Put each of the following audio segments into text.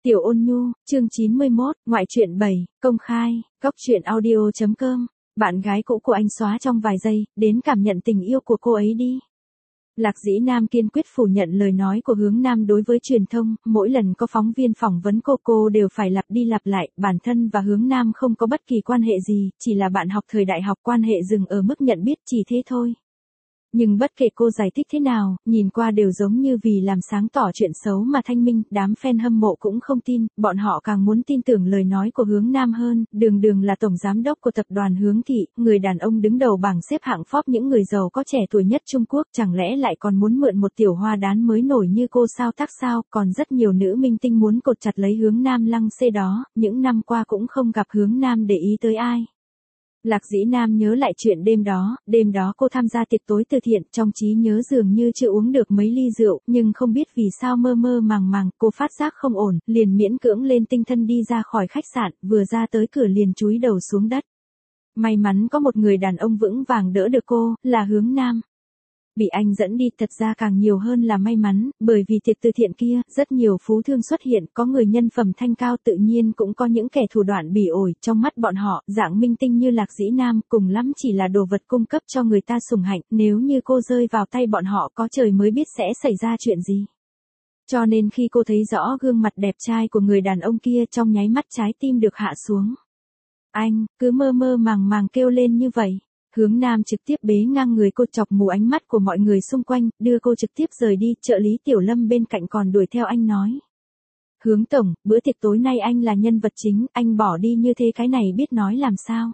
Tiểu Ôn Nhu, chương 91, ngoại truyện 7, công khai, góc truyện audio.com. Bạn gái cũ của anh xóa trong vài giây, đến cảm nhận tình yêu của cô ấy đi. Lạc Dĩ Nam kiên quyết phủ nhận lời nói của Hướng Nam đối với truyền thông, mỗi lần có phóng viên phỏng vấn cô đều phải lặp đi lặp lại, bản thân và Hướng Nam không có bất kỳ quan hệ gì, chỉ là bạn học thời đại học, quan hệ dừng ở mức nhận biết chỉ thế thôi. Nhưng bất kể cô giải thích thế nào, nhìn qua đều giống như vì làm sáng tỏ chuyện xấu mà thanh minh, đám fan hâm mộ cũng không tin, bọn họ càng muốn tin tưởng lời nói của Hướng Nam hơn, đường là tổng giám đốc của tập đoàn Hướng Thị, người đàn ông đứng đầu bảng xếp hạng Forbes những người giàu có trẻ tuổi nhất Trung Quốc, chẳng lẽ lại còn muốn mượn một tiểu hoa đán mới nổi như cô sao tác sao, còn rất nhiều nữ minh tinh muốn cột chặt lấy Hướng Nam lăng xê đó, những năm qua cũng không gặp Hướng Nam để ý tới ai. Lạc Dĩ Nam nhớ lại chuyện đêm đó cô tham gia tiệc tối từ thiện, trong trí nhớ dường như chưa uống được mấy ly rượu, nhưng không biết vì sao mơ màng, cô phát giác không ổn, liền miễn cưỡng lên tinh thần đi ra khỏi khách sạn, vừa ra tới cửa liền chúi đầu xuống đất. May mắn có một người đàn ông vững vàng đỡ được cô, là Hướng Nam. Bị anh dẫn đi thật ra càng nhiều hơn là may mắn, bởi vì tiệc từ thiện kia, rất nhiều phú thương xuất hiện, có người nhân phẩm thanh cao, tự nhiên cũng có những kẻ thủ đoạn bỉ ổi, trong mắt bọn họ, dạng minh tinh như Lạc Dĩ Nam, cùng lắm chỉ là đồ vật cung cấp cho người ta sủng hạnh, nếu như cô rơi vào tay bọn họ có trời mới biết sẽ xảy ra chuyện gì. Cho nên khi cô thấy rõ gương mặt đẹp trai của người đàn ông kia, trong nháy mắt trái tim được hạ xuống. Anh, cứ mơ màng kêu lên như vậy. Hướng Nam trực tiếp bế ngang người cô, chọc mù ánh mắt của mọi người xung quanh, đưa cô trực tiếp rời đi, trợ lý Tiểu Lâm bên cạnh còn đuổi theo anh nói. Hướng Tổng, bữa tiệc tối nay anh là nhân vật chính, anh bỏ đi như thế cái này biết nói làm sao.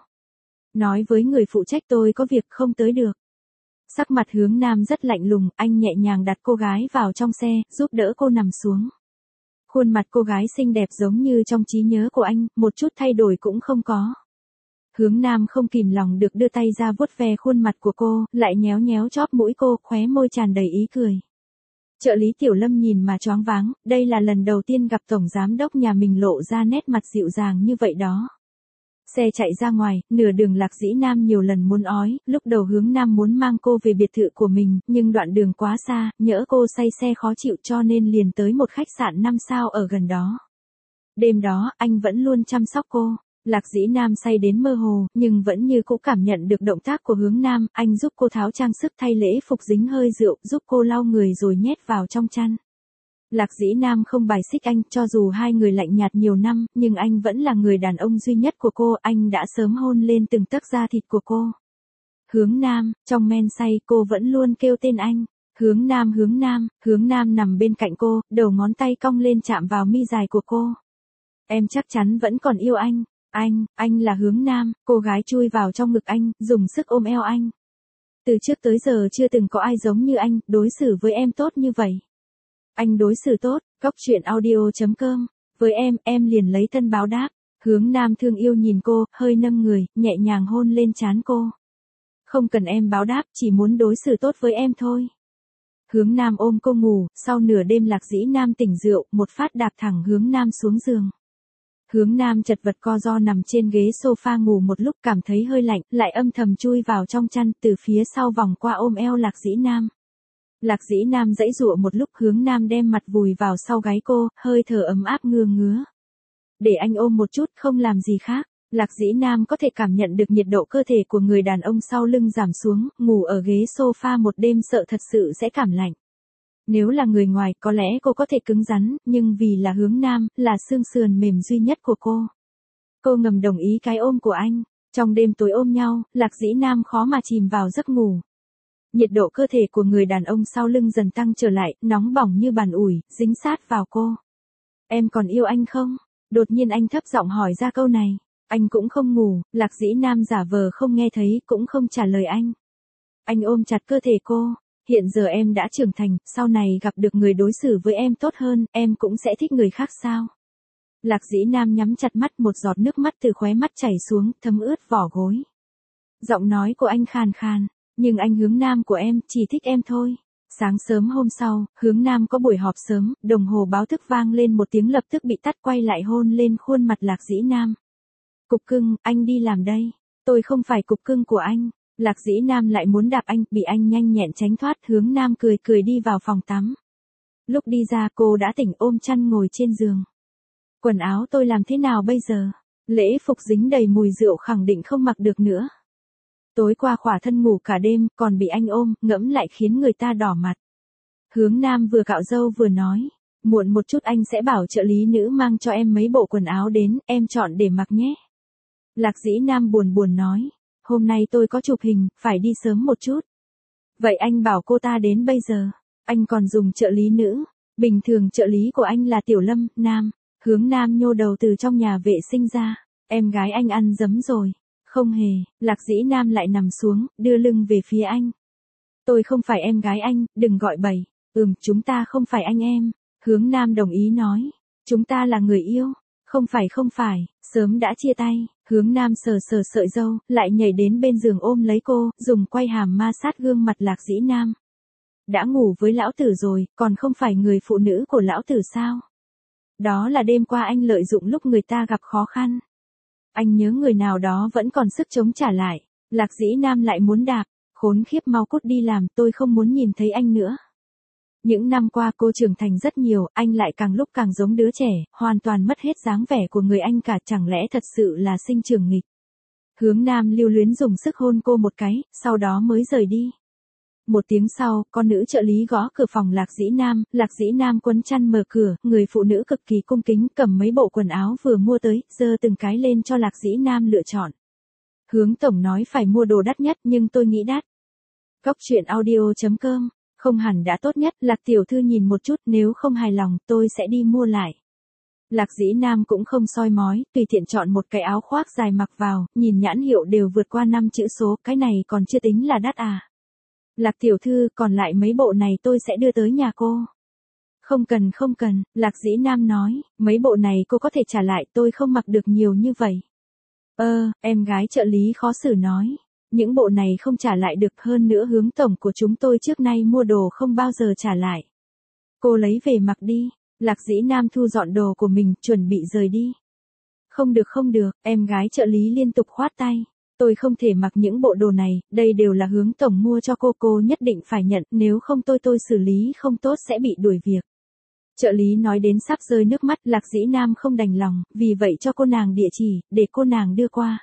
Nói với người phụ trách tôi có việc không tới được. Sắc mặt Hướng Nam rất lạnh lùng, anh nhẹ nhàng đặt cô gái vào trong xe, giúp đỡ cô nằm xuống. Khuôn mặt cô gái xinh đẹp giống như trong trí nhớ của anh, một chút thay đổi cũng không có. Hướng Nam không kìm lòng được đưa tay ra vuốt ve khuôn mặt của cô, lại nhéo chóp mũi cô, khóe môi tràn đầy ý cười. Trợ lý Tiểu Lâm nhìn mà choáng váng, đây là lần đầu tiên gặp tổng giám đốc nhà mình lộ ra nét mặt dịu dàng như vậy đó. Xe chạy ra ngoài, nửa đường Lạc Dĩ Nam nhiều lần muốn ói, lúc đầu Hướng Nam muốn mang cô về biệt thự của mình, nhưng đoạn đường quá xa, nhỡ cô say xe khó chịu cho nên liền tới một khách sạn 5 sao ở gần đó. Đêm đó, anh vẫn luôn chăm sóc cô. Lạc Dĩ Nam say đến mơ hồ, nhưng vẫn như cũ cảm nhận được động tác của Hướng Nam, anh giúp cô tháo trang sức, thay lễ phục dính hơi rượu, giúp cô lau người rồi nhét vào trong chăn. Lạc Dĩ Nam không bài xích anh, cho dù hai người lạnh nhạt nhiều năm, nhưng anh vẫn là người đàn ông duy nhất của cô, anh đã sớm hôn lên từng tấc da thịt của cô. Hướng Nam, trong men say cô vẫn luôn kêu tên anh. Hướng Nam nằm bên cạnh cô, đầu ngón tay cong lên chạm vào mi dài của cô. Em chắc chắn vẫn còn yêu anh. Anh là Hướng Nam, cô gái chui vào trong ngực anh, dùng sức ôm eo anh. Từ trước tới giờ chưa từng có ai giống như anh, đối xử với em tốt như vậy. Anh đối xử tốt, góc truyện audio.com, với em liền lấy thân báo đáp. Hướng Nam thương yêu nhìn cô, hơi nâng người, nhẹ nhàng hôn lên trán cô. Không cần em báo đáp, chỉ muốn đối xử tốt với em thôi. Hướng Nam ôm cô ngủ, sau nửa đêm Lạc Dĩ Nam tỉnh rượu, một phát đạp thẳng Hướng Nam xuống giường. Hướng Nam chật vật co ro nằm trên ghế sofa ngủ một lúc, cảm thấy hơi lạnh, lại âm thầm chui vào trong chăn, từ phía sau vòng qua ôm eo Lạc Dĩ Nam. Lạc Dĩ Nam giãy giụa một lúc, Hướng Nam đem mặt vùi vào sau gáy cô, hơi thở ấm áp ngứa. Để anh ôm một chút, không làm gì khác. Lạc Dĩ Nam có thể cảm nhận được nhiệt độ cơ thể của người đàn ông sau lưng giảm xuống, ngủ ở ghế sofa một đêm sợ thật sự sẽ cảm lạnh. Nếu là người ngoài, có lẽ cô có thể cứng rắn, nhưng vì là Hướng Nam, là xương sườn mềm duy nhất của cô. Cô ngầm đồng ý cái ôm của anh. Trong đêm tối ôm nhau, Lạc Dĩ Nam khó mà chìm vào giấc ngủ. Nhiệt độ cơ thể của người đàn ông sau lưng dần tăng trở lại, nóng bỏng như bàn ủi, dính sát vào cô. Em còn yêu anh không? Đột nhiên anh thấp giọng hỏi ra câu này. Anh cũng không ngủ, Lạc Dĩ Nam giả vờ không nghe thấy, cũng không trả lời anh. Anh ôm chặt cơ thể cô. Hiện giờ em đã trưởng thành, sau này gặp được người đối xử với em tốt hơn, em cũng sẽ thích người khác sao? Lạc Dĩ Nam nhắm chặt mắt, một giọt nước mắt từ khóe mắt chảy xuống, thấm ướt vỏ gối. Giọng nói của anh khàn khàn, nhưng anh Hướng Nam của em, chỉ thích em thôi. Sáng sớm hôm sau, Hướng Nam có buổi họp sớm, đồng hồ báo thức vang lên một tiếng lập tức bị tắt, quay lại hôn lên khuôn mặt Lạc Dĩ Nam. Cục cưng, anh đi làm đây. Tôi không phải cục cưng của anh. Lạc Dĩ Nam lại muốn đạp anh, bị anh nhanh nhẹn tránh thoát. Hướng Nam cười đi vào phòng tắm. Lúc đi ra cô đã tỉnh, ôm chăn ngồi trên giường. Quần áo tôi làm thế nào bây giờ? Lễ phục dính đầy mùi rượu khẳng định không mặc được nữa. Tối qua khỏa thân ngủ cả đêm, còn bị anh ôm, ngẫm lại khiến người ta đỏ mặt. Hướng Nam vừa cạo râu vừa nói, muộn một chút anh sẽ bảo trợ lý nữ mang cho em mấy bộ quần áo đến, em chọn để mặc nhé. Lạc Dĩ Nam buồn buồn nói, hôm nay tôi có chụp hình, phải đi sớm một chút. Vậy anh bảo cô ta đến bây giờ, anh còn dùng trợ lý nữ, bình thường trợ lý của anh là Tiểu Lâm, Nam. Hướng Nam nhô đầu từ trong nhà vệ sinh ra, em gái anh ăn dấm rồi. Không hề, Lạc Dĩ Nam lại nằm xuống, đưa lưng về phía anh. Tôi không phải em gái anh, đừng gọi bậy. Chúng ta không phải anh em. Hướng Nam đồng ý nói. Chúng ta là người yêu. Không phải, sớm đã chia tay. Hướng Nam sờ sờ sợi râu, lại nhảy đến bên giường ôm lấy cô, dùng quay hàm ma sát gương mặt Lạc Dĩ Nam. Đã ngủ với lão tử rồi, còn không phải người phụ nữ của lão tử sao? Đó là đêm qua anh lợi dụng lúc người ta gặp khó khăn. Anh nhớ người nào đó vẫn còn sức chống trả lại. Lạc Dĩ Nam lại muốn đạp. Khốn khiếp, mau cút đi làm, tôi không muốn nhìn thấy anh nữa. Những năm qua cô trưởng thành rất nhiều, anh lại càng lúc càng giống đứa trẻ, hoàn toàn mất hết dáng vẻ của người anh cả, chẳng lẽ thật sự là sinh trưởng nghịch. Hướng Nam lưu luyến dùng sức hôn cô một cái, sau đó mới rời đi. Một tiếng sau, con nữ trợ lý gõ cửa phòng Lạc Dĩ Nam quấn chăn mở cửa, người phụ nữ cực kỳ cung kính cầm mấy bộ quần áo vừa mua tới, giơ từng cái lên cho Lạc Dĩ Nam lựa chọn. Hướng tổng nói phải mua đồ đắt nhất nhưng tôi nghĩ đắt. Góc truyện audio.com, không hẳn đã tốt nhất, Lạc tiểu thư nhìn một chút, nếu không hài lòng tôi sẽ đi mua lại. Lạc Dĩ Nam cũng không soi mói, tùy tiện chọn một cái áo khoác dài mặc vào, nhìn nhãn hiệu đều vượt qua 5 chữ số, cái này còn chưa tính là đắt à. Lạc tiểu thư, còn lại mấy bộ này tôi sẽ đưa tới nhà cô. Không cần, Lạc Dĩ Nam nói, mấy bộ này cô có thể trả lại, tôi không mặc được nhiều như vậy. Em gái trợ lý khó xử nói, những bộ này không trả lại được, hơn nữa Hướng tổng của chúng tôi trước nay mua đồ không bao giờ trả lại. Cô lấy về mặc đi. Lạc Dĩ Nam thu dọn đồ của mình, chuẩn bị rời đi. Không được, em gái trợ lý liên tục khoát tay. Tôi không thể mặc những bộ đồ này, đây đều là Hướng tổng mua cho cô nhất định phải nhận, nếu không tôi xử lý không tốt sẽ bị đuổi việc. Trợ lý nói đến sắp rơi nước mắt, Lạc Dĩ Nam không đành lòng, vì vậy cho cô nàng địa chỉ, để cô nàng đưa qua.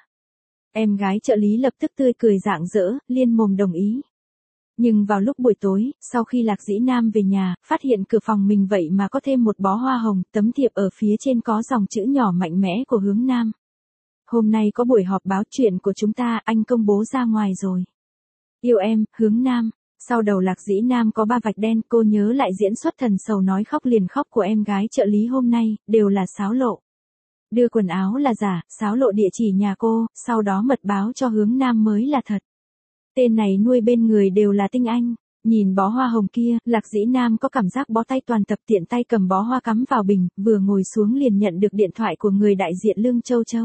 Em gái trợ lý lập tức tươi cười rạng rỡ, liên mồm đồng ý. Nhưng vào lúc buổi tối, sau khi Lạc Dĩ Nam về nhà, phát hiện cửa phòng mình vậy mà có thêm một bó hoa hồng, tấm thiệp ở phía trên có dòng chữ nhỏ mạnh mẽ của Hướng Nam. Hôm nay có buổi họp báo chuyện của chúng ta, anh công bố ra ngoài rồi. Yêu em, Hướng Nam. Sau đầu Lạc Dĩ Nam có 3 vạch đen, cô nhớ lại diễn xuất thần sầu nói khóc liền khóc của em gái trợ lý hôm nay, đều là xáo lộ. Đưa quần áo là giả, xáo lộ địa chỉ nhà cô, sau đó mật báo cho Hướng Nam mới là thật. Tên này nuôi bên người đều là tinh anh. Nhìn bó hoa hồng kia, Lạc Dĩ Nam có cảm giác bó tay toàn tập, tiện tay cầm bó hoa cắm vào bình, vừa ngồi xuống liền nhận được điện thoại của người đại diện Lương Châu Châu.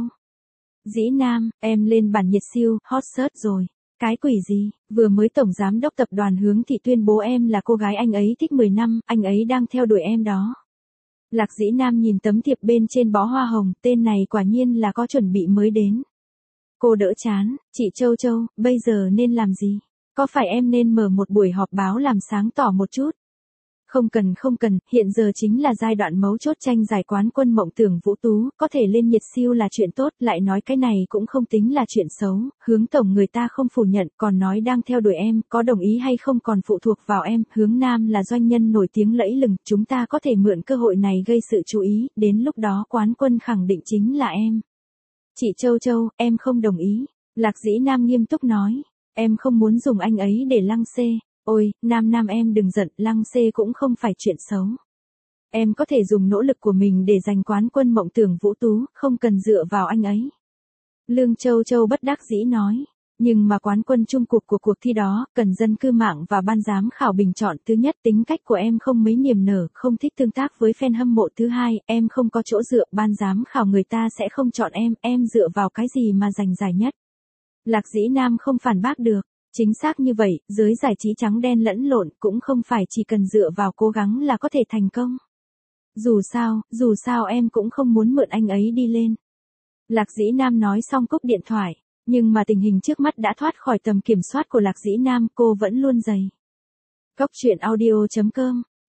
Dĩ Nam, em lên bản nhiệt siêu, hot search rồi. Cái quỷ gì, vừa mới tổng giám đốc tập đoàn Hướng Thị tuyên bố em là cô gái anh ấy thích 10 năm, anh ấy đang theo đuổi em đó. Lạc Dĩ Nam nhìn tấm thiệp bên trên bó hoa hồng, tên này quả nhiên là có chuẩn bị mới đến. Cô đỡ chán, chị Châu Châu, bây giờ nên làm gì? Có phải em nên mở một buổi họp báo làm sáng tỏ một chút? Không cần, hiện giờ chính là giai đoạn mấu chốt tranh giải quán quân Mộng Tưởng Vũ Tú, có thể lên nhiệt siêu là chuyện tốt, lại nói cái này cũng không tính là chuyện xấu, Hướng tổng người ta không phủ nhận, còn nói đang theo đuổi em, có đồng ý hay không còn phụ thuộc vào em, Hướng Nam là doanh nhân nổi tiếng lẫy lừng, chúng ta có thể mượn cơ hội này gây sự chú ý, đến lúc đó quán quân khẳng định chính là em. Chị Châu Châu, em không đồng ý. Lạc Dĩ Nam nghiêm túc nói, em không muốn dùng anh ấy để lăng xê. Ôi, Nam em đừng giận, lăng xê cũng không phải chuyện xấu. Em có thể dùng nỗ lực của mình để giành quán quân Mộng Tưởng Vũ Tú, không cần dựa vào anh ấy. Lương Châu Châu bất đắc dĩ nói, nhưng mà quán quân chung cuộc của cuộc thi đó, cần dân cư mạng và ban giám khảo bình chọn. Thứ nhất, tính cách của em không mấy niềm nở, không thích tương tác với fan hâm mộ. Thứ hai, em không có chỗ dựa, ban giám khảo người ta sẽ không chọn em dựa vào cái gì mà giành giải nhất. Lạc Dĩ Nam không phản bác được. Chính xác như vậy, giới giải trí trắng đen lẫn lộn cũng không phải chỉ cần dựa vào cố gắng là có thể thành công. Dù sao em cũng không muốn mượn anh ấy đi lên. Lạc Dĩ Nam nói xong cúp điện thoại, nhưng mà tình hình trước mắt đã thoát khỏi tầm kiểm soát của Lạc Dĩ Nam, cô vẫn luôn dày. Góc truyện audio.com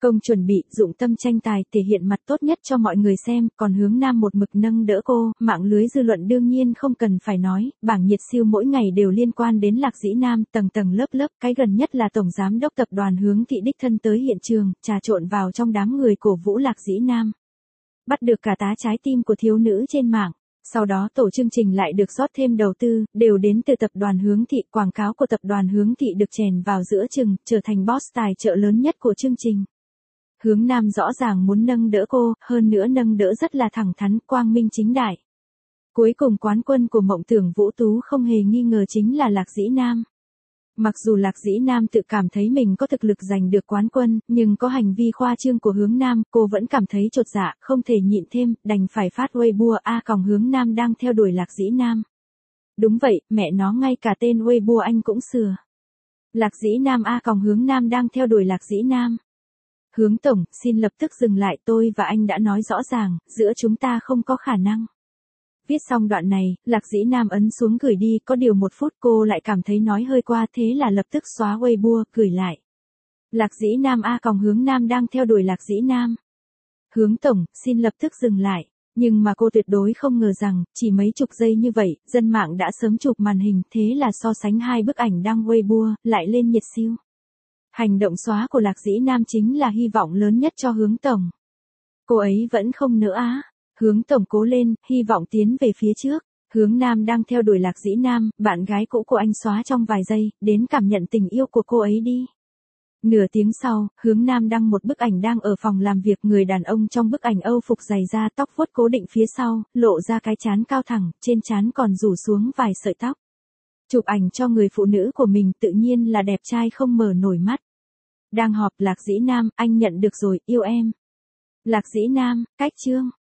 Công chuẩn bị, dụng tâm tranh tài, thể hiện mặt tốt nhất cho mọi người xem, còn Hướng Nam một mực nâng đỡ cô, mạng lưới dư luận đương nhiên không cần phải nói, bảng nhiệt siêu mỗi ngày đều liên quan đến Lạc Dĩ Nam, tầng tầng lớp lớp, cái gần nhất là tổng giám đốc tập đoàn Hướng Thị đích thân tới hiện trường, trà trộn vào trong đám người cổ vũ Lạc Dĩ Nam. Bắt được cả tá trái tim của thiếu nữ trên mạng. Sau đó tổ chương trình lại được rót thêm đầu tư, đều đến từ tập đoàn Hướng Thị, quảng cáo của tập đoàn Hướng Thị được chèn vào giữa chừng, trở thành boss tài trợ lớn nhất của chương trình. Hướng Nam rõ ràng muốn nâng đỡ cô, hơn nữa nâng đỡ rất là thẳng thắn, quang minh chính đại. Cuối cùng quán quân của mộng tưởng Vũ Tú không hề nghi ngờ chính là Lạc Dĩ Nam. Mặc dù Lạc Dĩ Nam tự cảm thấy mình có thực lực giành được quán quân, nhưng có hành vi khoa trương của Hướng Nam, cô vẫn cảm thấy chột dạ, không thể nhịn thêm, đành phải phát Weibo Hướng Nam đang theo đuổi Lạc Dĩ Nam. Đúng vậy, mẹ nó ngay cả tên Weibo anh cũng sửa. Lạc Dĩ Nam Hướng Nam đang theo đuổi Lạc Dĩ Nam. Hướng tổng, xin lập tức dừng lại, tôi và anh đã nói rõ ràng, giữa chúng ta không có khả năng. Viết xong đoạn này, Lạc Dĩ Nam ấn xuống gửi đi, có điều 1 phút cô lại cảm thấy nói hơi qua, thế là lập tức xóa Weibo, gửi lại. Lạc Dĩ Nam Hướng Nam đang theo đuổi Lạc Dĩ Nam. Hướng tổng, xin lập tức dừng lại. Nhưng mà cô tuyệt đối không ngờ rằng, chỉ mấy chục giây như vậy, dân mạng đã sớm chụp màn hình, thế là so sánh hai bức ảnh đăng Weibo, lại lên nhiệt siêu. Hành động xóa của Lạc Dĩ Nam chính là hy vọng lớn nhất cho Hướng tổng. Cô ấy vẫn không nỡ Hướng tổng cố lên, hy vọng tiến về phía trước. Hướng Nam đang theo đuổi Lạc Dĩ Nam, bạn gái cũ của anh xóa trong vài giây, đến cảm nhận tình yêu của cô ấy đi. Nửa tiếng sau, Hướng Nam đăng một bức ảnh đang ở phòng làm việc, người đàn ông trong bức ảnh Âu phục dày da, tóc vuốt cố định phía sau, lộ ra cái trán cao thẳng, trên trán còn rủ xuống vài sợi tóc. Chụp ảnh cho người phụ nữ của mình tự nhiên là đẹp trai không mở nổi mắt. Đang họp, Lạc Dĩ Nam, anh nhận được rồi, yêu em. Lạc Dĩ Nam, cách chương.